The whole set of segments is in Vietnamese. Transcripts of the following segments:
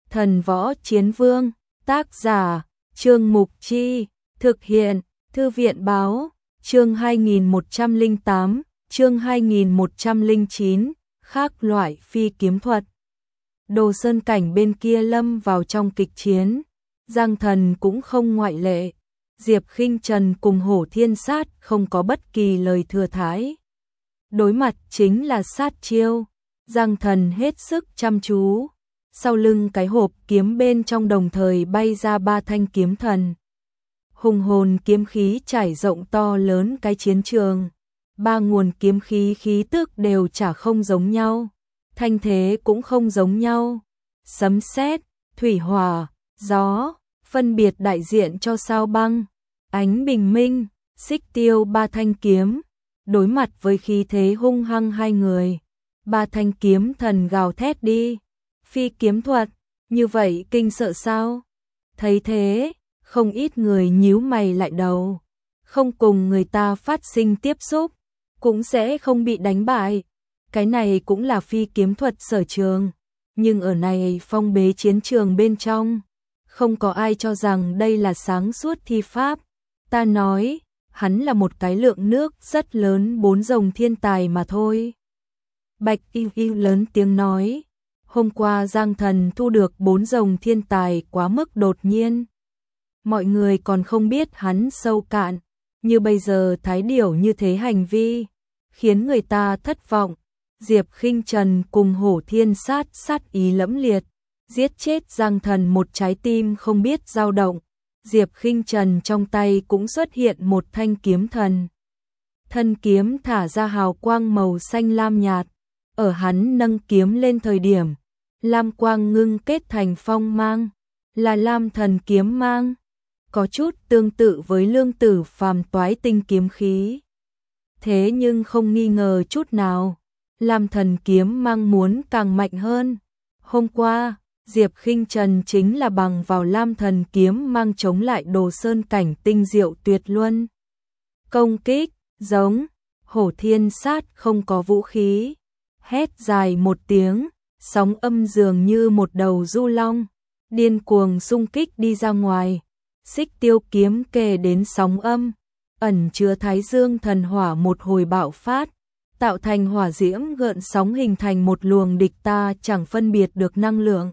Thần võ chiến vương, tác giả, Trương Mục Chi, thực hiện, Thư viện báo, chương 2108, chương 2109, khác loại phi kiếm thuật. Đồ Sơn Cảnh bên kia lâm vào trong kịch chiến, Giang Thần cũng không ngoại lệ. Diệp Khinh Trần cùng Hổ Thiên Sát không có bất kỳ lời thừa thãi. Đối mặt chính là sát chiêu, Giang Thần hết sức chăm chú. Sau lưng cái hộp kiếm bên trong đồng thời bay ra 3 thanh kiếm thần. Hùng hồn kiếm khí trải rộng to lớn cái chiến trường. 3 nguồn kiếm khí khí tức đều chả không giống nhau. Thanh thế cũng không giống nhau. Sấm sét, thủy hỏa, gió, phân biệt đại diện cho sao băng, ánh bình minh, xích tiêu 3 thanh kiếm. Đối mặt với khí thế hung hăng hai người, 3 thanh kiếm thần gào thét đi. Phi kiếm thuật, như vậy kinh sợ sao? Thấy thế, không ít người nhíu mày lại đầu. Không cùng người ta phát sinh tiếp xúc, cũng sẽ không bị đánh bại. Cái này cũng là phi kiếm thuật sở trường. Nhưng ở này phong bế chiến trường bên trong, không có ai cho rằng đây là sáng suốt thi pháp. Ta nói, hắn là một cái lượng nước rất lớn 4 rồng thiên tài mà thôi. Bạch Y Y lớn tiếng nói. Hôm qua Giang Thần thu được 4 rồng thiên tài quá mức đột nhiên. Mọi người còn không biết hắn sâu cạn, như bây giờ thái điểu như thế hành vi, khiến người ta thất vọng. Diệp Khinh Trần cùng Hổ Thiên Sát sát ý lẫm liệt, giết chết Giang Thần một trái tim không biết dao động. Diệp Khinh Trần trong tay cũng xuất hiện một thanh kiếm thần. Thân kiếm thả ra hào quang màu xanh lam nhạt. Ở hắn nâng kiếm lên thời điểm, lam quang ngưng kết thành phong mang, là lam thần kiếm mang, có chút tương tự với lương tử phàm toái tinh kiếm khí. Thế nhưng không nghi ngờ chút nào, lam thần kiếm mang muốn càng mạnh hơn. Hôm qua, Diệp Khinh Trần chính là bằng vào lam thần kiếm mang chống lại Đồ Sơn Cảnh tinh diệu tuyệt luân. Công kích, giống, Hổ Thiên Sát không có vũ khí. Hét dài một tiếng, sóng âm dường như một đầu du long, điên cuồng xung kích đi ra ngoài. Xích tiêu kiếm kề đến sóng âm, ẩn chứa Thái Dương thần hỏa một hồi bạo phát, tạo thành hỏa diễm gợn sóng hình thành một luồng địch ta chẳng phân biệt được năng lượng.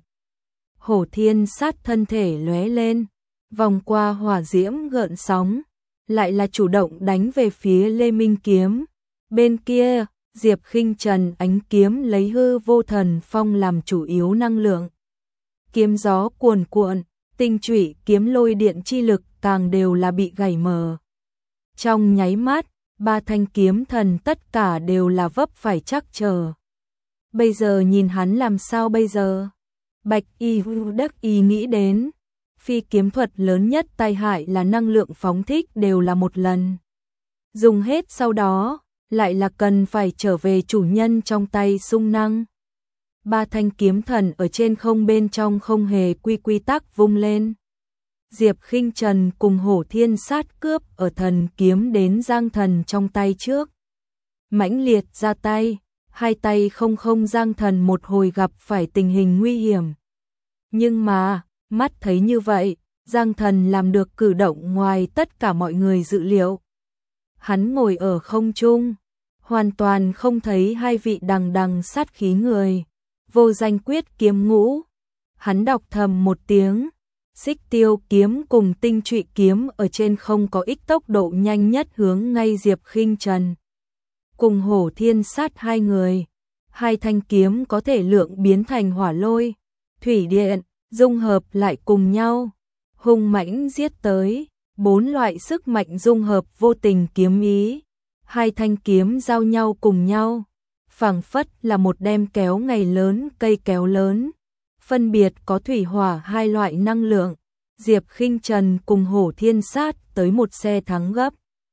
Hổ Thiên Sát thân thể lóe lên, vòng qua hỏa diễm gợn sóng, lại là chủ động đánh về phía Lê Minh Kiếm. Bên kia, Diệp Khinh Trần ánh kiếm lấy hư vô thần phong làm chủ yếu năng lượng. Kiếm gió cuồn cuộn, tinh chủy kiếm lôi điện chi lực càng đều là bị gảy mờ. Trong nháy mắt, 3 thanh kiếm thần tất cả đều là vấp phải chắc chờ. Bây giờ nhìn hắn làm sao bây giờ? Bạch Y đắc ý nghĩ đến. Phi kiếm thuật lớn nhất tai hại là năng lượng phóng thích đều là một lần. Dùng hết sau đó, lại là cần phải trở về chủ nhân trong tay sung năng. 3 thanh kiếm thần ở trên không bên trong không hề quy tắc vung lên. Diệp Khinh Trần cùng Hổ Thiên Sát cướp ở thần kiếm đến Giang Thần trong tay trước. Mãnh liệt ra tay, hai tay không Giang Thần một hồi gặp phải tình hình nguy hiểm. Nhưng mà, mắt thấy như vậy, Giang Thần làm được cử động ngoài tất cả mọi người dự liệu. Hắn ngồi ở không trung, hoàn toàn không thấy hai vị đằng sát khí người. Vô danh quyết kiếm ngũ. Hắn đọc thầm một tiếng. Xích tiêu kiếm cùng tinh trụy kiếm ở trên không có ích tốc độ nhanh nhất hướng ngay Diệp Khinh Trần. Cùng Hổ Thiên Sát hai người. Hai thanh kiếm có thể lượng biến thành hỏa lôi, thủy điện, dung hợp lại cùng nhau. Hung mãnh giết tới. 4 loại sức mạnh dung hợp vô tình kiếm ý. Hai thanh kiếm giao nhau cùng nhau, phảng phất là một đem kéo ngày lớn cây kéo lớn. Phân biệt có thủy hỏa hai loại năng lượng. Diệp Khinh Trần cùng Hổ Thiên Sát tới một xe thắng gấp.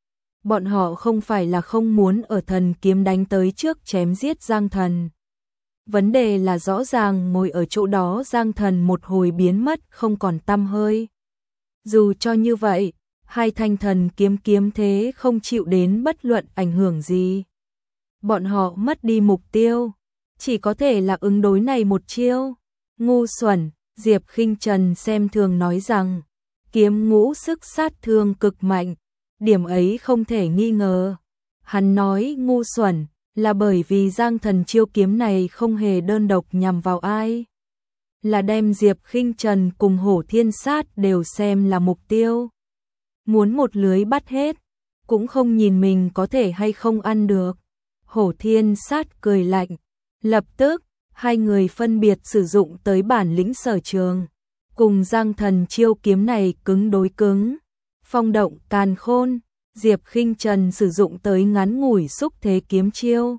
Bọn họ không phải là không muốn ở thần kiếm đánh tới trước chém giết Giang Thần. Vấn đề là rõ ràng ngồi ở chỗ đó Giang Thần một hồi biến mất không còn tăm hơi. Dù cho như vậy, hai thanh thần kiếm thế không chịu đến bất luận ảnh hưởng gì. Bọn họ mất đi mục tiêu, chỉ có thể là ứng đối này một chiêu. Ngu xuẩn, Diệp Khinh Trần xem thường nói rằng, kiếm ngũ sức sát thương cực mạnh, điểm ấy không thể nghi ngờ. Hắn nói ngu xuẩn là bởi vì Giang Thần chiêu kiếm này không hề đơn độc nhằm vào ai, là đem Diệp Khinh Trần cùng Hổ Thiên Sát đều xem là mục tiêu. Muốn một lưới bắt hết, cũng không nhìn mình có thể hay không ăn được. Hổ Thiên Sát cười lạnh, lập tức, hai người phân biệt sử dụng tới bản lĩnh sở trường, cùng Giang Thần chiêu kiếm này cứng đối cứng. Phong động càn khôn, Diệp Khinh Trần sử dụng tới ngắn ngủi xúc thế kiếm chiêu.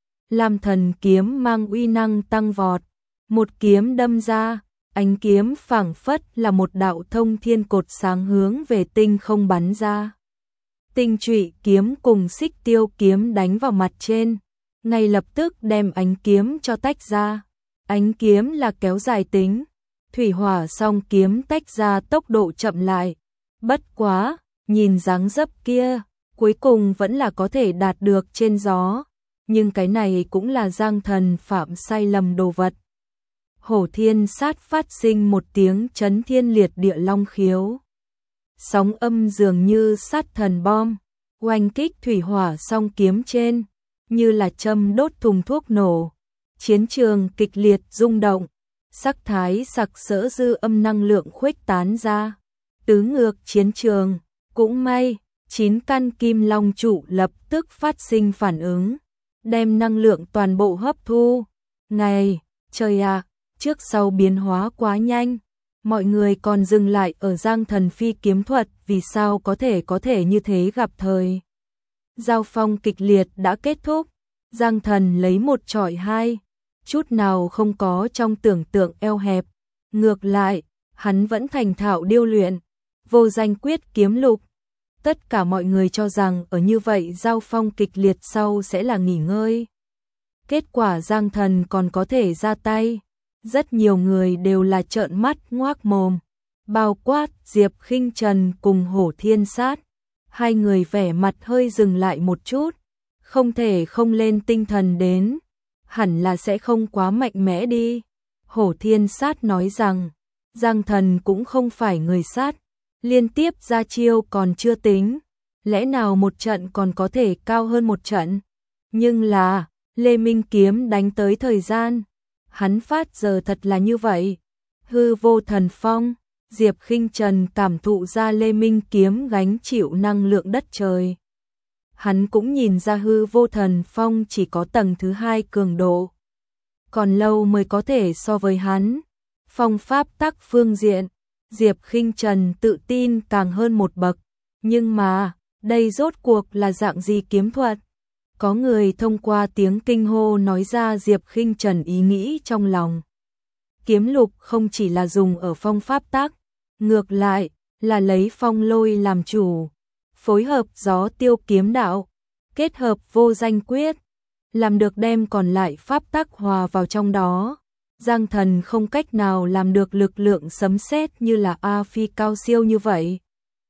Lam Thần kiếm mang uy năng tăng vọt, một kiếm đâm ra, ánh kiếm phảng phất là một đạo thông thiên cột sáng hướng về tinh không bắn ra. Tinh Trụy kiếm cùng Xích Tiêu kiếm đánh vào mặt trên, ngay lập tức đem ánh kiếm cho tách ra. Ánh kiếm là kéo dài tính, thủy hỏa song kiếm tách ra tốc độ chậm lại. Bất quá, nhìn dáng dấp kia, cuối cùng vẫn là có thể đạt được trên gió, nhưng cái này cũng là Giang Thần phạm sai lầm đồ vật. Hổ Thiên Sát phát sinh một tiếng chấn thiên liệt địa long khiếu. Sóng âm dường như sát thần bom, oanh kích thủy hỏa song kiếm trên, như là châm đốt thùng thuốc nổ. Chiến trường kịch liệt rung động, sắc thái sặc sỡ dư âm năng lượng khuếch tán ra. Tứ ngược chiến trường, cũng may, 9 căn kim long trụ lập tức phát sinh phản ứng, đem năng lượng toàn bộ hấp thu. Này, trời ạ, trước sau biến hóa quá nhanh, mọi người còn dừng lại ở Giang Thần phi kiếm thuật, vì sao có thể như thế gặp thời. Giao phong kịch liệt đã kết thúc, Giang Thần lấy 1 chọi 2, chút nào không có trong tưởng tượng eo hẹp, ngược lại, hắn vẫn thành thạo điêu luyện, vô danh quyết kiếm lục. Tất cả mọi người cho rằng ở như vậy giao phong kịch liệt sau sẽ là nghỉ ngơi. Kết quả Giang Thần còn có thể ra tay, rất nhiều người đều là trợn mắt ngoác mồm, bao quát Diệp Khinh Trần cùng Hổ Thiên Sát. Hai người vẻ mặt hơi dừng lại một chút, không thể không lên tinh thần đến, hẳn là sẽ không quá mạnh mẽ đi. Hổ Thiên Sát nói rằng, Giang Thần cũng không phải người sát, liên tiếp ra chiêu còn chưa tính, lẽ nào một trận còn có thể cao hơn một trận. Nhưng là, Lê Minh kiếm đánh tới thời gian, hắn phát giờ thật là như vậy. Hư vô thần phong, Diệp Khinh Trần cảm thụ ra Lê Minh kiếm gánh chịu năng lượng đất trời. Hắn cũng nhìn ra hư vô thần phong chỉ có tầng thứ 2 cường độ, còn lâu mới có thể so với hắn. Phong pháp tắc phương diện, Diệp Khinh Trần tự tin càng hơn một bậc, nhưng mà, đây rốt cuộc là dạng gì kiếm thuật? Có người thông qua tiếng kinh hô nói ra Diệp Khinh Trần ý nghĩ trong lòng. Kiếm lục không chỉ là dùng ở phong pháp tắc, ngược lại là lấy phong lôi làm chủ, phối hợp gió tiêu kiếm đạo, kết hợp vô danh quyết, làm được đem còn lại pháp tắc hòa vào trong đó. Giang Thần không cách nào làm được lực lượng sấm sét như là A Phi cao siêu như vậy.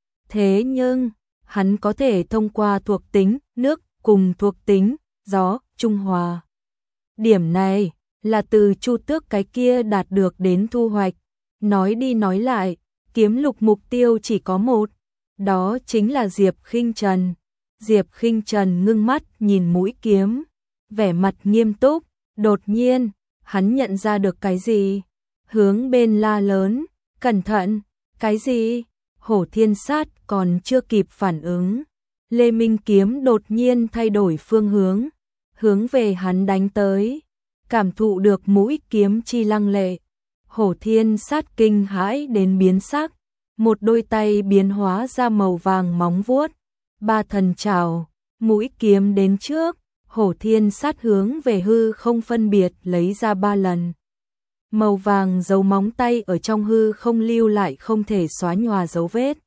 Thế nhưng, hắn có thể thông qua thuộc tính nước cùng thuộc tính gió trung hòa. Điểm này là từ Chu Tước cái kia đạt được đến thu hoạch. Nói đi nói lại, kiếm lục mục tiêu chỉ có một, đó chính là Diệp Khinh Trần. Diệp Khinh Trần ngưng mắt nhìn mũi kiếm, vẻ mặt nghiêm túc, đột nhiên, hắn nhận ra được cái gì, hướng bên la lớn, cẩn thận, cái gì? Hổ Thiên Sát còn chưa kịp phản ứng, Lê Minh kiếm đột nhiên thay đổi phương hướng về hắn đánh tới. Cảm thụ được mũi kiếm chi lăng lệ, Hổ Thiên Sát kinh hãi đến biến sắc, một đôi tay biến hóa ra màu vàng móng vuốt, 3 thần trảo, mũi kiếm đến trước, Hổ Thiên Sát hướng về hư không phân biệt lấy ra 3 lần. Màu vàng dấu móng tay ở trong hư không lưu lại không thể xóa nhòa dấu vết.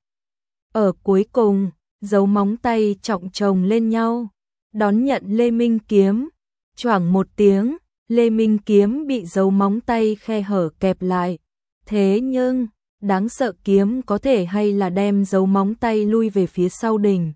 Ở cuối cùng, dấu móng tay trọng chồng lên nhau, đón nhận Lê Minh kiếm, choảng một tiếng, Lê Minh kiếm bị dấu móng tay khe hở kẹp lại. Thế nhưng, đáng sợ kiếm có thể hay là đem dấu móng tay lui về phía sau đỉnh.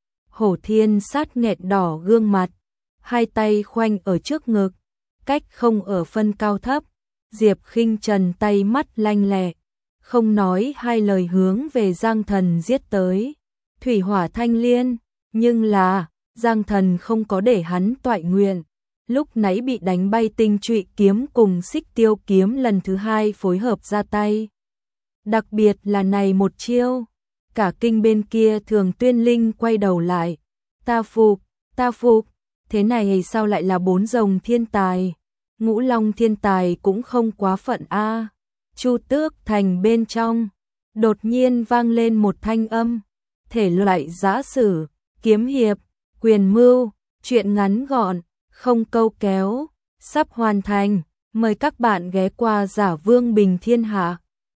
Hổ Thiên Sát nghẹn đỏ gương mặt, hai tay khoanh ở trước ngực, cách không ở phân cao thấp, Diệp Khinh Trần tay mắt lanh lẹ, không nói hai lời hướng về Giang Thần giết tới. Thủy hỏa thanh liên, nhưng là Giang Thần không có để hắn toại nguyện. Lúc nãy bị đánh bay tinh trụy kiếm cùng xích tiêu kiếm lần thứ hai phối hợp ra tay. Đặc biệt là này một chiêu, cả kinh bên kia Thường Tuyên Linh quay đầu lại. Ta phục, thế này sao lại là 4 rồng thiên tài? Ngũ Long thiên tài cũng không quá phận a. Chu Tước Thành bên trong, đột nhiên vang lên một thanh âm, thể loại giã sử, kiếm hiệp, quyền mưu, truyện ngắn gọn, không câu kéo, sắp hoàn thành, mời các bạn ghé qua Giả Vương Bình Thiên Hạ.